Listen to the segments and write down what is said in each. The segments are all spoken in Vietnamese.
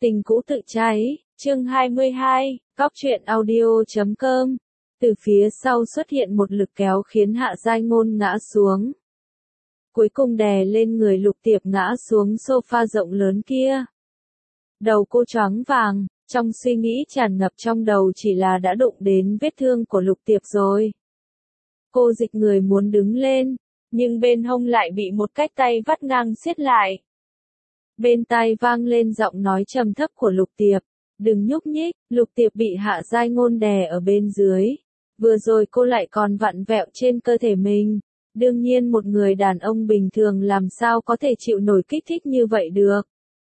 Tình cũ tự cháy, chương 22, Cóc truyện audio.com. Từ phía sau xuất hiện một lực kéo khiến Hạ Giai Ngôn ngã xuống. Cuối cùng đè lên người Lục Tiệp ngã xuống sofa rộng lớn kia. Đầu cô choáng vàng, trong suy nghĩ tràn ngập trong đầu chỉ là đã đụng đến vết thương của Lục Tiệp rồi. Cô dịch người muốn đứng lên, nhưng bên hông lại bị một cái tay vắt ngang siết lại. Bên tai vang lên giọng nói trầm thấp của Lục Tiệp, đừng nhúc nhích. Lục Tiệp bị Hạ Giai Ngôn đè ở bên dưới. Vừa rồi cô lại còn vặn vẹo trên cơ thể mình. Đương nhiên một người đàn ông bình thường làm sao có thể chịu nổi kích thích như vậy được.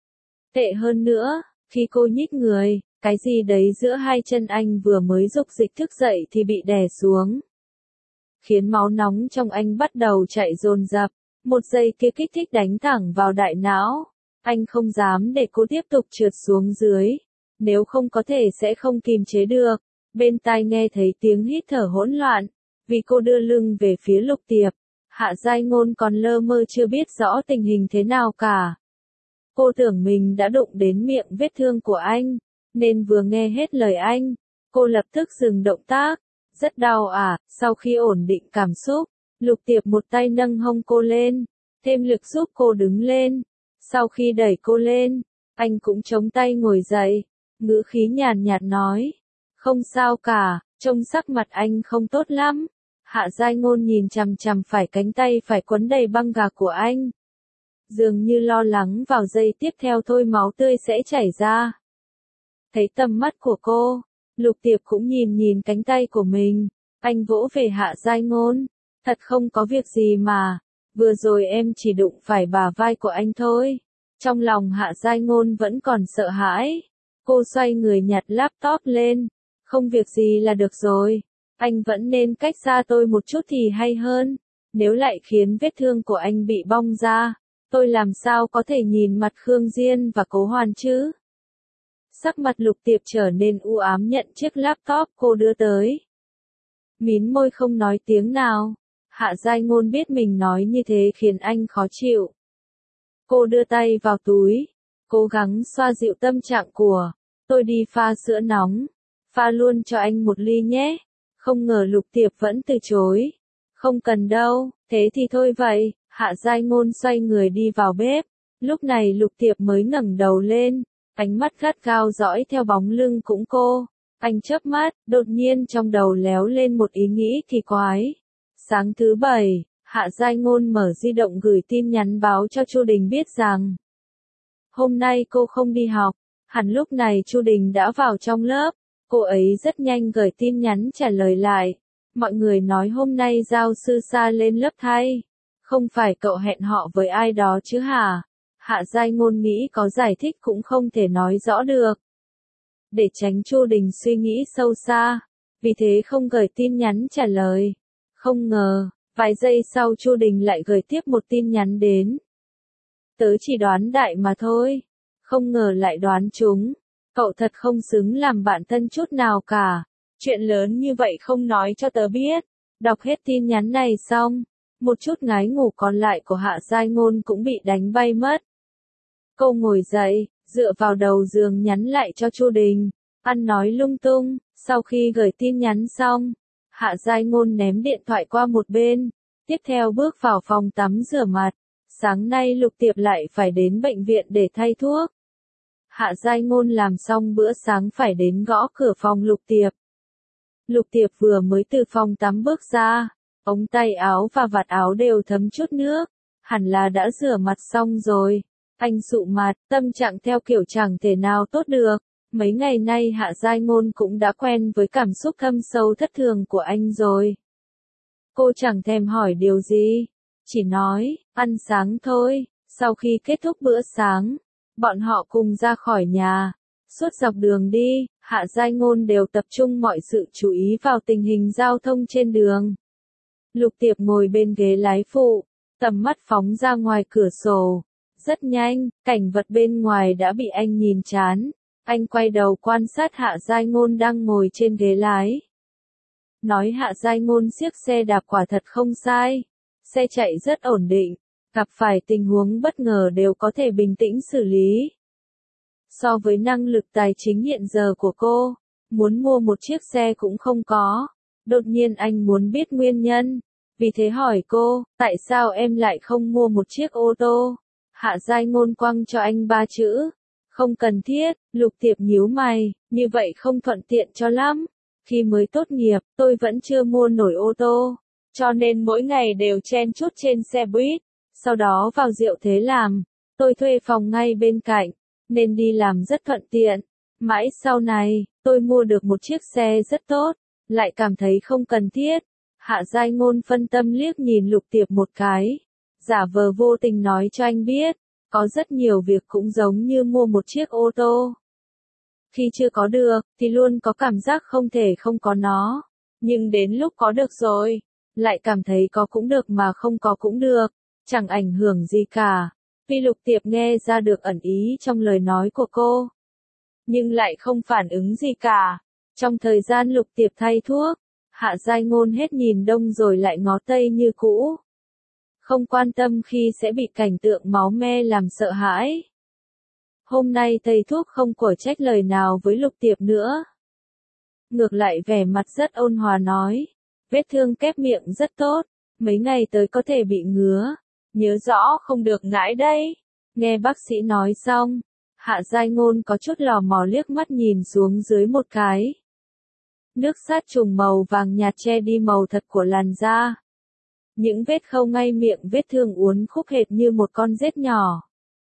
Tệ hơn nữa, khi cô nhích người, cái gì đấy giữa hai chân anh vừa mới dục dịch thức dậy thì bị đè xuống. Khiến máu nóng trong anh bắt đầu chạy dồn dập, một giây kia kích thích đánh thẳng vào đại não. Anh không dám để cô tiếp tục trượt xuống dưới, nếu không có thể sẽ không kìm chế được. Bên tai nghe thấy tiếng hít thở hỗn loạn, vì cô đưa lưng về phía Lục Tiệp. Hạ Giai Ngôn còn lơ mơ chưa biết rõ tình hình thế nào cả. Cô tưởng mình đã đụng đến miệng vết thương của anh, nên vừa nghe hết lời anh, cô lập tức dừng động tác. Rất đau à? Sau khi ổn định cảm xúc, Lục Tiệp một tay nâng hông cô lên, thêm lực giúp cô đứng lên. Sau khi đẩy cô lên, anh cũng chống tay ngồi dậy, ngữ khí nhàn nhạt nói, không sao cả. Trông sắc mặt anh không tốt lắm. Hạ Giai Ngôn nhìn chằm chằm phải cánh tay phải quấn đầy băng gạc của anh. Dường như lo lắng vào giây tiếp theo thôi máu tươi sẽ chảy ra. Thấy tầm mắt của cô, Lục Tiệp cũng nhìn cánh tay của mình. Anh vỗ về Hạ Giai Ngôn, thật không có việc gì mà. Vừa rồi em chỉ đụng phải bả vai của anh thôi. Trong lòng Hạ Giai Ngôn vẫn còn sợ hãi. Cô xoay người nhặt laptop lên. Không việc gì là được rồi. Anh vẫn nên cách xa tôi một chút thì hay hơn. Nếu lại khiến vết thương của anh bị bong ra, tôi làm sao có thể nhìn mặt Khương Diên và Cố Hoàn chứ? Sắc mặt Lục Tiệp trở nên u ám nhận chiếc laptop cô đưa tới. Mím môi không nói tiếng nào. Hạ Giai Ngôn biết mình nói như thế khiến anh khó chịu. Cô đưa tay vào túi, cố gắng xoa dịu tâm trạng của. Tôi đi pha sữa nóng, pha luôn cho anh một ly nhé. Không ngờ Lục Tiệp vẫn từ chối. Không cần đâu, thế thì thôi vậy. Hạ Giai Ngôn xoay người đi vào bếp. Lúc này Lục Tiệp mới ngẩng đầu lên, ánh mắt gắt gao dõi theo bóng lưng cũng cô. Anh chớp mắt, đột nhiên trong đầu léo lên một ý nghĩ kỳ quái. Sáng thứ Bảy, Hạ Giai Ngôn mở di động gửi tin nhắn báo cho Chu Đình biết rằng hôm nay cô không đi học. Hẳn lúc này Chu Đình đã vào trong lớp. Cô ấy rất nhanh gửi tin nhắn trả lời lại. Mọi người nói hôm nay Giao Sư Sa lên lớp thay. Không phải cậu hẹn họ với ai đó chứ hả? Hạ Giai Ngôn nghĩ có giải thích cũng không thể nói rõ được. Để tránh Chu Đình suy nghĩ sâu xa, vì thế không gửi tin nhắn trả lời. Không ngờ, vài giây sau Chu Đình lại gửi tiếp một tin nhắn đến. Tớ chỉ đoán đại mà thôi. Không ngờ lại đoán trúng. Cậu thật không xứng làm bạn thân chút nào cả. Chuyện lớn như vậy không nói cho tớ biết. Đọc hết tin nhắn này xong, một chút ngái ngủ còn lại của Hạ Giai Ngôn cũng bị đánh bay mất. Cô ngồi dậy, dựa vào đầu giường nhắn lại cho Chu Đình. Ăn nói lung tung. Sau khi gửi tin nhắn xong, Hạ Giai Ngôn ném điện thoại qua một bên. Tiếp theo bước vào phòng tắm rửa mặt. Sáng nay Lục Tiệp lại phải đến bệnh viện để thay thuốc. Hạ Giai Ngôn làm xong bữa sáng phải đến gõ cửa phòng Lục Tiệp. Lục Tiệp vừa mới từ phòng tắm bước ra, ống tay áo và vạt áo đều thấm chút nước, hẳn là đã rửa mặt xong rồi. Anh sụ mặt, tâm trạng theo kiểu chẳng thể nào tốt được. Mấy ngày nay Hạ Giai Ngôn cũng đã quen với cảm xúc thâm sâu thất thường của anh rồi. Cô chẳng thèm hỏi điều gì, chỉ nói, ăn sáng thôi. Sau khi kết thúc bữa sáng, bọn họ cùng ra khỏi nhà. Suốt dọc đường đi, Hạ Giai Ngôn đều tập trung mọi sự chú ý vào tình hình giao thông trên đường. Lục Tiệp ngồi bên ghế lái phụ, tầm mắt phóng ra ngoài cửa sổ. Rất nhanh, cảnh vật bên ngoài đã bị anh nhìn chán. Anh quay đầu quan sát Hạ Giai Ngôn đang ngồi trên ghế lái. Nói Hạ Giai Ngôn siếc xe đạp quả thật không sai. Xe chạy rất ổn định, gặp phải tình huống bất ngờ đều có thể bình tĩnh xử lý. So với năng lực tài chính hiện giờ của cô, muốn mua một chiếc xe cũng không có. Đột nhiên anh muốn biết nguyên nhân. Vì thế hỏi cô, tại sao em lại không mua một chiếc ô tô? Hạ Giai Ngôn quăng cho anh 3 chữ. Không cần thiết. Lục Tiệp nhíu mày, như vậy không thuận tiện cho lắm. Khi mới tốt nghiệp, tôi vẫn chưa mua nổi ô tô. Cho nên mỗi ngày đều chen chúc trên xe buýt. Sau đó vào Diệu Thế làm. Tôi thuê phòng ngay bên cạnh, nên đi làm rất thuận tiện. Mãi sau này, tôi mua được một chiếc xe rất tốt, lại cảm thấy không cần thiết. Hạ Giai Ngôn phân tâm liếc nhìn Lục Tiệp một cái, giả vờ vô tình nói cho anh biết, có rất nhiều việc cũng giống như mua một chiếc ô tô. Khi chưa có được, thì luôn có cảm giác không thể không có nó. Nhưng đến lúc có được rồi, lại cảm thấy có cũng được mà không có cũng được, chẳng ảnh hưởng gì cả. Vì Lục Tiệp nghe ra được ẩn ý trong lời nói của cô, nhưng lại không phản ứng gì cả. Trong thời gian Lục Tiệp thay thuốc, Hạ Giai Ngôn hết nhìn đông rồi lại ngó tây như cũ. Không quan tâm khi sẽ bị cảnh tượng máu me làm sợ hãi. Hôm nay thầy thuốc không quở trách lời nào với Lục Tiệp nữa. Ngược lại vẻ mặt rất ôn hòa nói, vết thương kép miệng rất tốt, mấy ngày tới có thể bị ngứa. Nhớ rõ không được ngãi đây. Nghe bác sĩ nói xong, Hạ Giai Ngôn có chút lò mò liếc mắt nhìn xuống dưới một cái. Nước sát trùng màu vàng nhạt che đi màu thật của làn da. Những vết khâu ngay miệng vết thương uốn khúc hệt như một con rết nhỏ.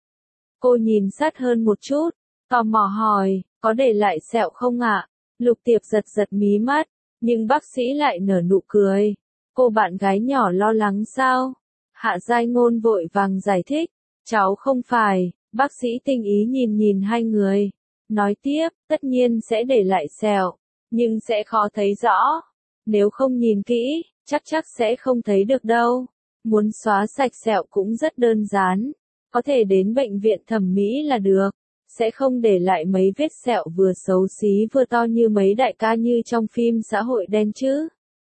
Cô nhìn sát hơn một chút, tò mò hỏi, có để lại sẹo không ạ? Lục Tiệp giật giật mí mắt, nhưng bác sĩ lại nở nụ cười. Cô bạn gái nhỏ lo lắng sao? Hạ Giai Ngôn vội vàng giải thích, cháu không phải. Bác sĩ tinh ý nhìn nhìn hai người, nói tiếp, tất nhiên sẽ để lại sẹo, nhưng sẽ khó thấy rõ. Nếu không nhìn kỹ, chắc sẽ không thấy được đâu. Muốn xóa sạch sẹo cũng rất đơn giản, có thể đến bệnh viện thẩm mỹ là được, sẽ không để lại mấy vết sẹo vừa xấu xí vừa to như mấy đại ca như trong phim xã hội đen chứ.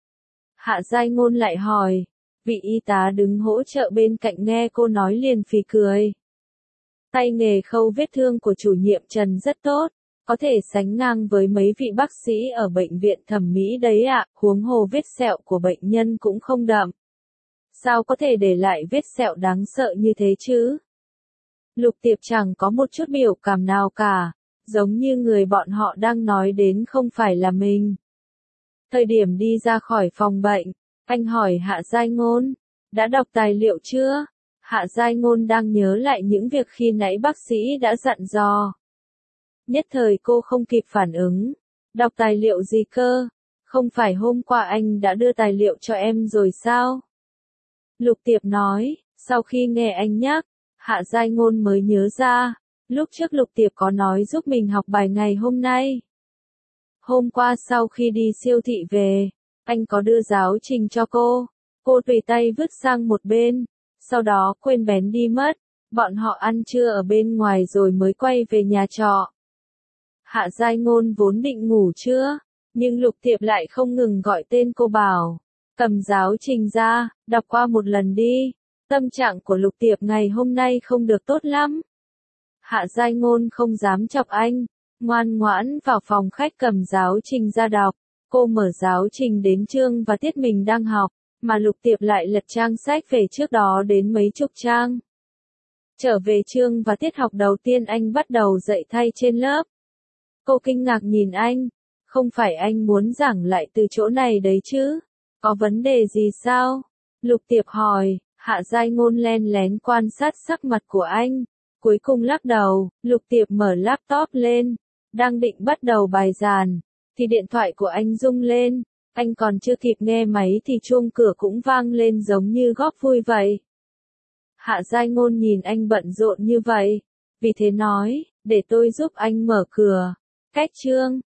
Hạ Giai Ngôn lại hỏi, vị y tá đứng hỗ trợ bên cạnh nghe cô nói liền phì cười. Tay nghề khâu vết thương của chủ nhiệm Trần rất tốt, có thể sánh ngang với mấy vị bác sĩ ở bệnh viện thẩm mỹ đấy ạ, huống hồ vết sẹo của bệnh nhân cũng không đậm. Sao có thể để lại vết sẹo đáng sợ như thế chứ? Lục Tiệp chẳng có một chút biểu cảm nào cả, giống như người bọn họ đang nói đến không phải là mình. Thời điểm đi ra khỏi phòng bệnh, anh hỏi Hạ Giai Ngôn, đã đọc tài liệu chưa? Hạ Giai Ngôn đang nhớ lại những việc khi nãy bác sĩ đã dặn dò. Nhất thời cô không kịp phản ứng. Đọc tài liệu gì cơ? Không phải hôm qua anh đã đưa tài liệu cho em rồi sao? Lục Tiệp nói, sau khi nghe anh nhắc, Hạ Giai Ngôn mới nhớ ra, lúc trước Lục Tiệp có nói giúp mình học bài ngày hôm nay. Hôm qua sau khi đi siêu thị về, anh có đưa giáo trình cho cô tùy tay vứt sang một bên, sau đó quên bén đi mất, bọn họ ăn trưa ở bên ngoài rồi mới quay về nhà trọ. Hạ Giai Ngôn vốn định ngủ trưa, nhưng Lục Tiệp lại không ngừng gọi tên cô bảo, cầm giáo trình ra, đọc qua một lần đi. Tâm trạng của Lục Tiệp ngày hôm nay không được tốt lắm. Hạ Giai Ngôn không dám chọc anh, ngoan ngoãn vào phòng khách cầm giáo trình ra đọc. Cô mở giáo trình đến chương và tiết mình đang học, mà Lục Tiệp lại lật trang sách về trước đó đến mấy chục trang. Trở về chương và tiết học đầu tiên anh bắt đầu dạy thay trên lớp. Cô kinh ngạc nhìn anh, không phải anh muốn giảng lại từ chỗ này đấy chứ? Có vấn đề gì sao? Lục Tiệp hỏi. Hạ Giai Ngôn len lén quan sát sắc mặt của anh, cuối cùng lắc đầu. Lục Tiệp mở laptop lên, đang định bắt đầu bài giảng, thì điện thoại của anh rung lên, anh còn chưa kịp nghe máy thì chuông cửa cũng vang lên giống như góp vui vậy. Hạ Giai Ngôn nhìn anh bận rộn như vậy, vì thế nói, để tôi giúp anh mở cửa. Cách chương